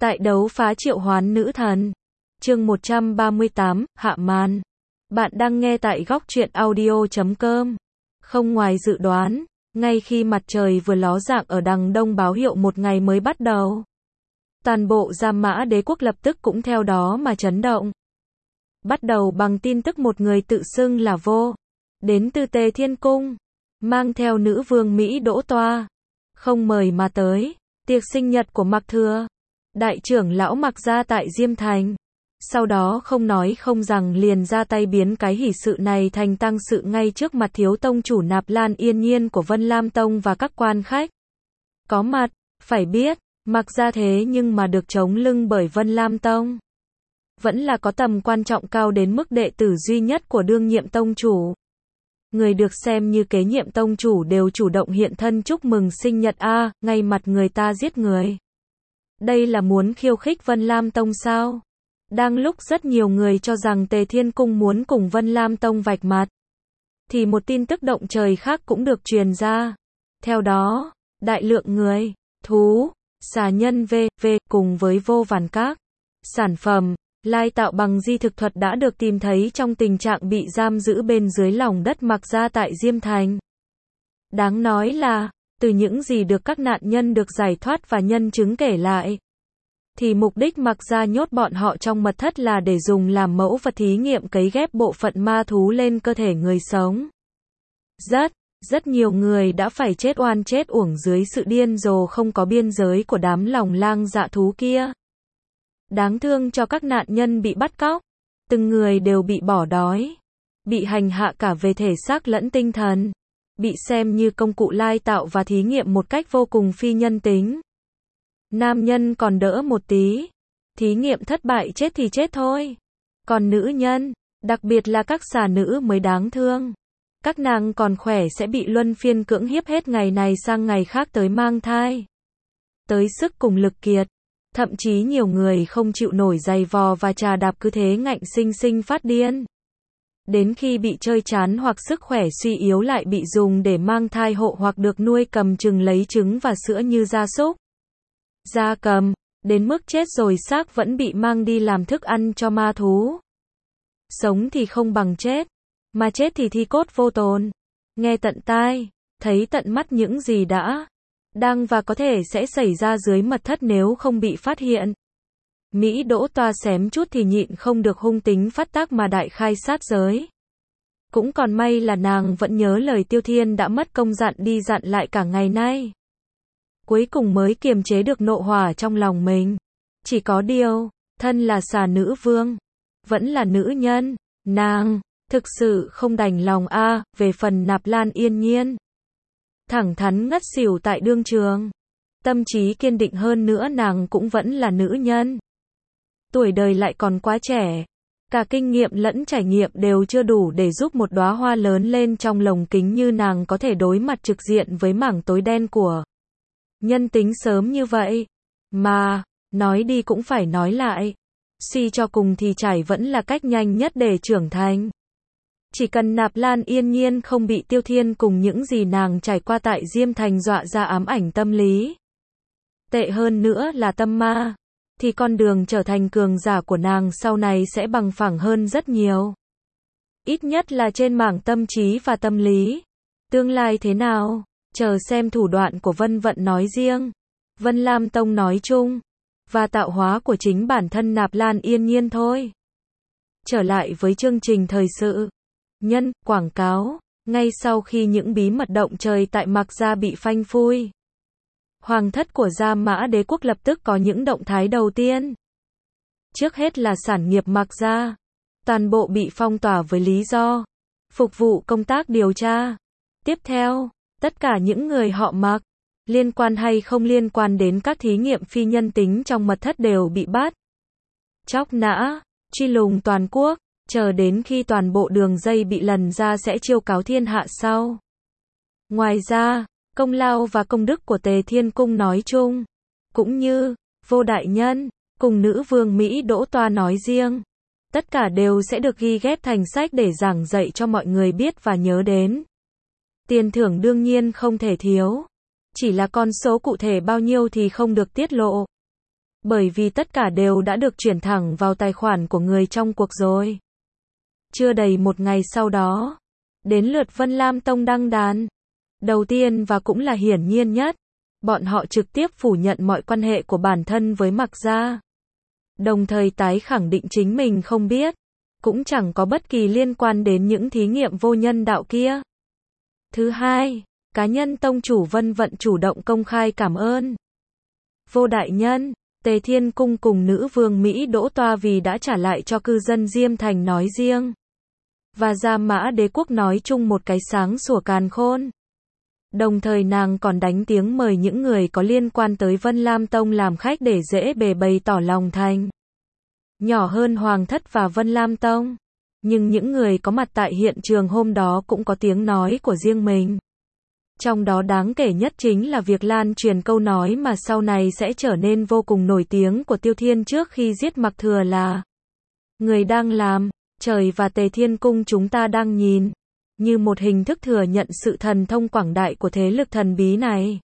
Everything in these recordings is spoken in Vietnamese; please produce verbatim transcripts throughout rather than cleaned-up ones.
Tại đấu phá triệu hoán nữ thần. Chương một trăm ba mươi tám, hạ màn. Bạn đang nghe tại góc truyện audio chấm com. Không ngoài dự đoán, ngay khi mặt trời vừa ló dạng ở đằng đông báo hiệu một ngày mới bắt đầu, toàn bộ Gia Mã Đế quốc lập tức cũng theo đó mà chấn động. Bắt đầu bằng tin tức một người tự xưng là Vô, đến từ Tề Thiên Cung, mang theo nữ vương Mỹ Đỗ Toa, không mời mà tới tiệc sinh nhật của Mạc Thừa, đại trưởng lão Mạc gia tại Diêm Thành. Sau đó không nói không rằng liền ra tay biến cái hỷ sự này thành tang sự ngay trước mặt thiếu tông chủ Nạp Lan Yên Nhiên của Vân Lam Tông và các quan khách có mặt. Phải biết, Mạc gia thế nhưng mà được chống lưng bởi Vân Lam Tông, vẫn là có tầm quan trọng cao đến mức đệ tử duy nhất của đương nhiệm tông chủ. Người được xem như kế nhiệm tông chủ đều chủ động hiện thân chúc mừng sinh nhật a, ngay mặt người ta giết người. Đây là muốn khiêu khích Vân Lam Tông sao? Đang lúc rất nhiều người cho rằng Tề Thiên Cung muốn cùng Vân Lam Tông vạch mặt, thì một tin tức động trời khác cũng được truyền ra. Theo đó, đại lượng người, thú, xà nhân vê vê cùng với vô vàn các sản phẩm lai tạo bằng di thực thuật đã được tìm thấy trong tình trạng bị giam giữ bên dưới lòng đất Mạc gia tại Diêm Thành. Đáng nói là, từ những gì được các nạn nhân được giải thoát và nhân chứng kể lại, thì mục đích Mạc gia nhốt bọn họ trong mật thất là để dùng làm mẫu vật thí nghiệm cấy ghép bộ phận ma thú lên cơ thể người sống. Rất, rất nhiều người đã phải chết oan chết uổng dưới sự điên rồ không có biên giới của đám lòng lang dạ thú kia. Đáng thương cho các nạn nhân bị bắt cóc, từng người đều bị bỏ đói, bị hành hạ cả về thể xác lẫn tinh thần, bị xem như công cụ lai tạo và thí nghiệm một cách vô cùng phi nhân tính. Nam nhân còn đỡ một tí, thí nghiệm thất bại chết thì chết thôi. Còn nữ nhân, đặc biệt là các xà nữ mới đáng thương. Các nàng còn khỏe sẽ bị luân phiên cưỡng hiếp hết ngày này sang ngày khác tới mang thai, tới sức cùng lực kiệt. Thậm chí nhiều người không chịu nổi giày vò và trà đạp cứ thế ngạnh sinh sinh phát điên. Đến khi bị chơi chán hoặc sức khỏe suy yếu lại bị dùng để mang thai hộ hoặc được nuôi cầm chừng lấy trứng và sữa như gia súc, gia cầm, đến mức chết rồi xác vẫn bị mang đi làm thức ăn cho ma thú. Sống thì không bằng chết, mà chết thì thi cốt vô tồn. Nghe tận tai, thấy tận mắt những gì đã đang và có thể sẽ xảy ra dưới mật thất nếu không bị phát hiện. Mỹ Đỗ Toa xém chút thì nhịn không được hung tính phát tác mà đại khai sát giới. Cũng còn may là nàng vẫn nhớ lời Tiêu Thiên đã mất công dặn đi dặn lại cả ngày nay. Cuối cùng mới kiềm chế được nộ hỏa trong lòng mình. Chỉ có điều, thân là xà nữ vương, vẫn là nữ nhân, nàng thực sự không đành lòng a. À, về phần Nạp Lan Yên Nhiên, thẳng thắn ngất xỉu tại đương trường. Tâm trí kiên định hơn nữa, nàng cũng vẫn là nữ nhân. Tuổi đời lại còn quá trẻ. Cả kinh nghiệm lẫn trải nghiệm đều chưa đủ để giúp một đóa hoa lớn lên trong lồng kính như nàng có thể đối mặt trực diện với mảng tối đen của nhân tính sớm như vậy. Mà, nói đi cũng phải nói lại. Suy cho cùng thì trải vẫn là cách nhanh nhất để trưởng thành. Chỉ cần Nạp Lan Yên Nhiên không bị Tiêu Thiên cùng những gì nàng trải qua tại Diêm Thành dọa ra ám ảnh tâm lý, tệ hơn nữa là tâm ma, thì con đường trở thành cường giả của nàng sau này sẽ bằng phẳng hơn rất nhiều. Ít nhất là trên mảng tâm trí và tâm lý. Tương lai thế nào, chờ xem thủ đoạn của Vân Vận nói riêng, Vân Lam Tông nói chung, và tạo hóa của chính bản thân Nạp Lan Yên Nhiên thôi. Trở lại với chương trình thời sự nhân, quảng cáo. Ngay sau khi những bí mật động trời tại Mạc gia bị phanh phui, hoàng thất của Gia Mã Đế quốc lập tức có những động thái đầu tiên. Trước hết là sản nghiệp Mạc gia, toàn bộ bị phong tỏa với lý do phục vụ công tác điều tra. Tiếp theo, tất cả những người họ Mạc, liên quan hay không liên quan đến các thí nghiệm phi nhân tính trong mật thất đều bị bắt, chóc nã, truy lùng toàn quốc. Chờ đến khi toàn bộ đường dây bị lần ra sẽ chiêu cáo thiên hạ sau. Ngoài ra, công lao và công đức của Tề Thiên Cung nói chung, cũng như Vô đại nhân cùng nữ vương Mỹ Đỗ Toa nói riêng, tất cả đều sẽ được ghi ghép thành sách để giảng dạy cho mọi người biết và nhớ đến. Tiền thưởng đương nhiên không thể thiếu, chỉ là con số cụ thể bao nhiêu thì không được tiết lộ. Bởi vì tất cả đều đã được chuyển thẳng vào tài khoản của người trong cuộc rồi. Chưa đầy một ngày sau đó, đến lượt Vân Lam Tông đăng đàn. Đầu tiên và cũng là hiển nhiên nhất, bọn họ trực tiếp phủ nhận mọi quan hệ của bản thân với Mạc Gia. Đồng thời tái khẳng định chính mình không biết, cũng chẳng có bất kỳ liên quan đến những thí nghiệm vô nhân đạo kia. Thứ hai, cá nhân tông chủ Vân Vận chủ động công khai cảm ơn Vô Đại Nhân, Tề Thiên Cung cùng nữ vương Mỹ Đỗ Toa vì đã trả lại cho cư dân Diêm Thành nói riêng, và Gia Mã Đế Quốc nói chung một cái sáng sủa càn khôn. Đồng thời nàng còn đánh tiếng mời những người có liên quan tới Vân Lam Tông làm khách để dễ bề bày tỏ lòng thành. Nhỏ hơn Hoàng Thất và Vân Lam Tông, nhưng những người có mặt tại hiện trường hôm đó cũng có tiếng nói của riêng mình. Trong đó đáng kể nhất chính là việc lan truyền câu nói mà sau này sẽ trở nên vô cùng nổi tiếng của Tiêu Thiên trước khi giết Mạc Thừa là: người đang làm, trời và Tề Thiên Cung chúng ta đang nhìn, như một hình thức thừa nhận sự thần thông quảng đại của thế lực thần bí này.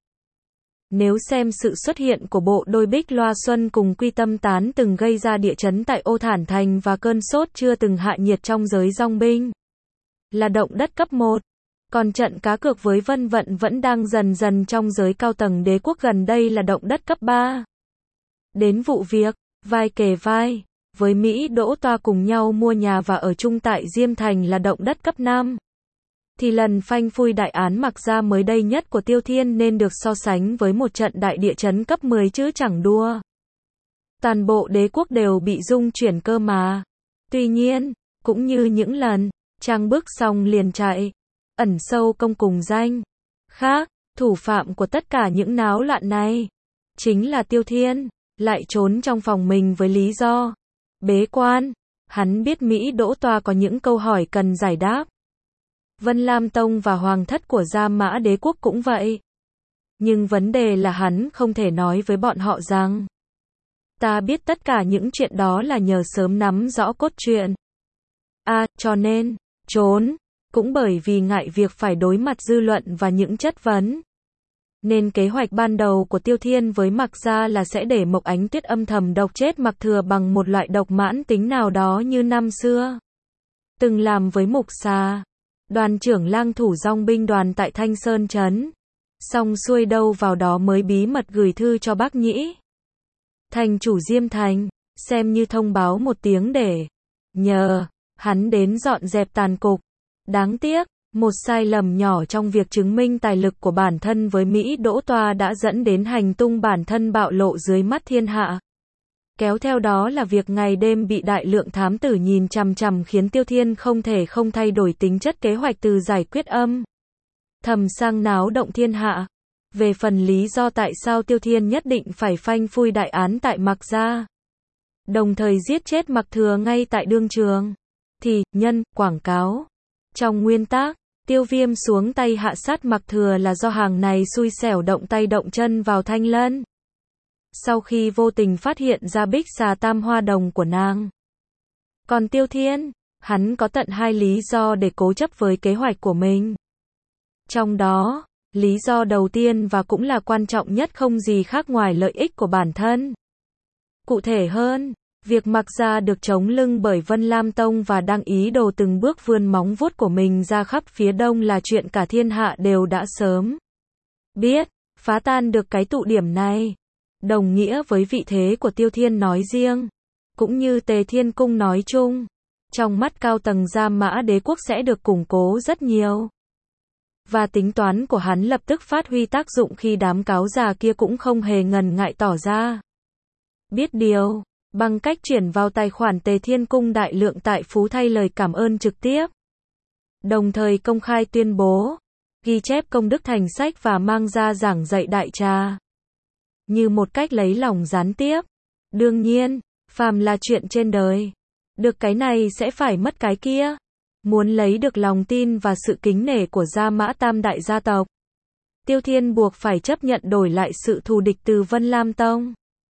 Nếu xem sự xuất hiện của bộ đôi Bích Loa Xuân cùng Quy Tâm Tán từng gây ra địa chấn tại Ô Thản Thành và cơn sốt chưa từng hạ nhiệt trong giới dong binh là động đất cấp một, còn trận cá cược với Vân Vận vẫn đang dần dần trong giới cao tầng đế quốc gần đây là động đất cấp ba. Đến vụ việc, vai kề vai, với Mỹ Đỗ Toa cùng nhau mua nhà và ở chung tại Diêm Thành là động đất cấp năm. Thì lần phanh phui đại án Mạc Gia mới đây nhất của Tiêu Thiên nên được so sánh với một trận đại địa chấn cấp mười chứ chẳng đua. Toàn bộ đế quốc đều bị rung chuyển cơ mà. Tuy nhiên, cũng như những lần, trang bước xong liền chạy, ẩn sâu công cùng danh. Khác, thủ phạm của tất cả những náo loạn này, chính là Tiêu Thiên, lại trốn trong phòng mình với lý do bế quan. Hắn biết Mỹ Đỗ Toa có những câu hỏi cần giải đáp. Vân Lam Tông và Hoàng Thất của Gia Mã Đế Quốc cũng vậy. Nhưng vấn đề là hắn không thể nói với bọn họ rằng ta biết tất cả những chuyện đó là nhờ sớm nắm rõ cốt truyện. À, cho nên, trốn, cũng bởi vì ngại việc phải đối mặt dư luận và những chất vấn. Nên kế hoạch ban đầu của Tiêu Thiên với Mạc Gia là sẽ để Mộc Ánh Tuyết âm thầm độc chết Mạc Thừa bằng một loại độc mãn tính nào đó như năm xưa từng làm với Mục Xà, đoàn trưởng lang thủ dong binh đoàn tại Thanh Sơn Trấn. Xong xuôi đâu vào đó mới bí mật gửi thư cho bác Nhĩ, thành chủ Diêm Thành, xem như thông báo một tiếng để nhờ hắn đến dọn dẹp tàn cục. Đáng tiếc, một sai lầm nhỏ trong việc chứng minh tài lực của bản thân với Mỹ Đỗ Toa đã dẫn đến hành tung bản thân bạo lộ dưới mắt thiên hạ. Kéo theo đó là việc ngày đêm bị đại lượng thám tử nhìn chằm chằm khiến Tiêu Thiên không thể không thay đổi tính chất kế hoạch từ giải quyết âm thầm sang náo động thiên hạ. Về phần lý do tại sao Tiêu Thiên nhất định phải phanh phui đại án tại Mạc Gia, đồng thời giết chết Mạc Thừa ngay tại đương trường, thì, nhân, quảng cáo. Trong nguyên tắc, Tiêu Viêm xuống tay hạ sát Mạc Thừa là do hàng này xui xẻo động tay động chân vào Thanh Lân. Sau khi vô tình phát hiện ra bích xà tam hoa đồng của nàng. Còn Tiêu Thiên, hắn có tận hai lý do để cố chấp với kế hoạch của mình. Trong đó, lý do đầu tiên và cũng là quan trọng nhất không gì khác ngoài lợi ích của bản thân. Cụ thể hơn, việc Mạc Gia được chống lưng bởi Vân Lam Tông và đang ý đồ từng bước vươn móng vuốt của mình ra khắp phía đông là chuyện cả thiên hạ đều đã sớm biết. Phá tan được cái tụ điểm này, đồng nghĩa với vị thế của Tiêu Thiên nói riêng, cũng như Tề Thiên Cung nói chung, trong mắt cao tầng Gia Mã Đế Quốc sẽ được củng cố rất nhiều. Và tính toán của hắn lập tức phát huy tác dụng khi đám cáo già kia cũng không hề ngần ngại tỏ ra biết điều, bằng cách chuyển vào tài khoản Tề Thiên Cung đại lượng tài phú thay lời cảm ơn trực tiếp. Đồng thời công khai tuyên bố, ghi chép công đức thành sách và mang ra giảng dạy đại trà. Như một cách lấy lòng gián tiếp. Đương nhiên, phàm là chuyện trên đời, được cái này sẽ phải mất cái kia. Muốn lấy được lòng tin và sự kính nể của Gia Mã tam đại gia tộc, Tiêu Thiên buộc phải chấp nhận đổi lại sự thù địch từ Vân Lam Tông.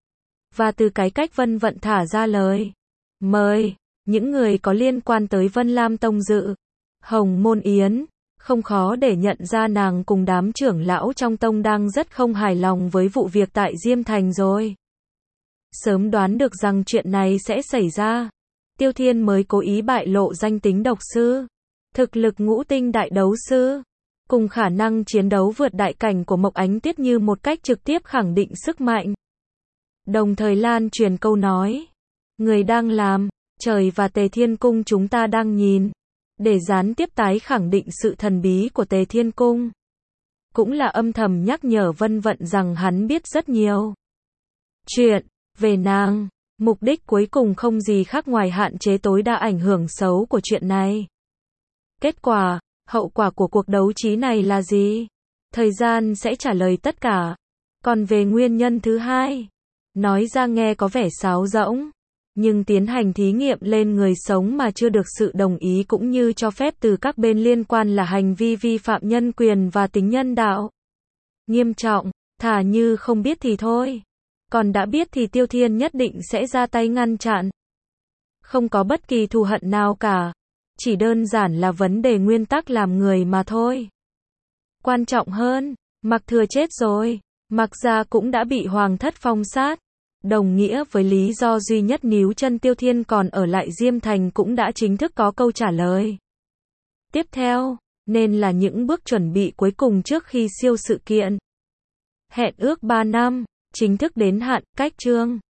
Và từ cái cách Vân Vận thả ra lời mời những người có liên quan tới Vân Lam Tông dự Hồng Môn Yến, không khó để nhận ra nàng cùng đám trưởng lão trong tông đang rất không hài lòng với vụ việc tại Diêm Thành rồi. Sớm đoán được rằng chuyện này sẽ xảy ra, Tiêu Thiên mới cố ý bại lộ danh tính độc sư, thực lực ngũ tinh đại đấu sư, cùng khả năng chiến đấu vượt đại cảnh của Mộc Ánh Tiết như một cách trực tiếp khẳng định sức mạnh. Đồng thời lan truyền câu nói, người đang làm, trời và Tề Thiên Cung chúng ta đang nhìn, để gián tiếp tái khẳng định sự thần bí của Tề Thiên Cung. Cũng là âm thầm nhắc nhở Vân Vận rằng hắn biết rất nhiều chuyện về nàng, mục đích cuối cùng không gì khác ngoài hạn chế tối đa ảnh hưởng xấu của chuyện này. Kết quả, hậu quả của cuộc đấu trí này là gì? Thời gian sẽ trả lời tất cả. Còn về nguyên nhân thứ hai, nói ra nghe có vẻ sáo rỗng, nhưng tiến hành thí nghiệm lên người sống mà chưa được sự đồng ý cũng như cho phép từ các bên liên quan là hành vi vi phạm nhân quyền và tính nhân đạo. Nghiêm trọng, thà như không biết thì thôi. Còn đã biết thì Tiêu Thiên nhất định sẽ ra tay ngăn chặn. Không có bất kỳ thù hận nào cả. Chỉ đơn giản là vấn đề nguyên tắc làm người mà thôi. Quan trọng hơn, Mạc Thừa chết rồi. Mạc gia cũng đã bị Hoàng thất phong sát. Đồng nghĩa với lý do duy nhất níu chân Tiêu Thiên còn ở lại Diêm Thành cũng đã chính thức có câu trả lời. Tiếp theo, nên là những bước chuẩn bị cuối cùng trước khi siêu sự kiện. Hẹn ước ba năm, chính thức đến hạn, cách chương.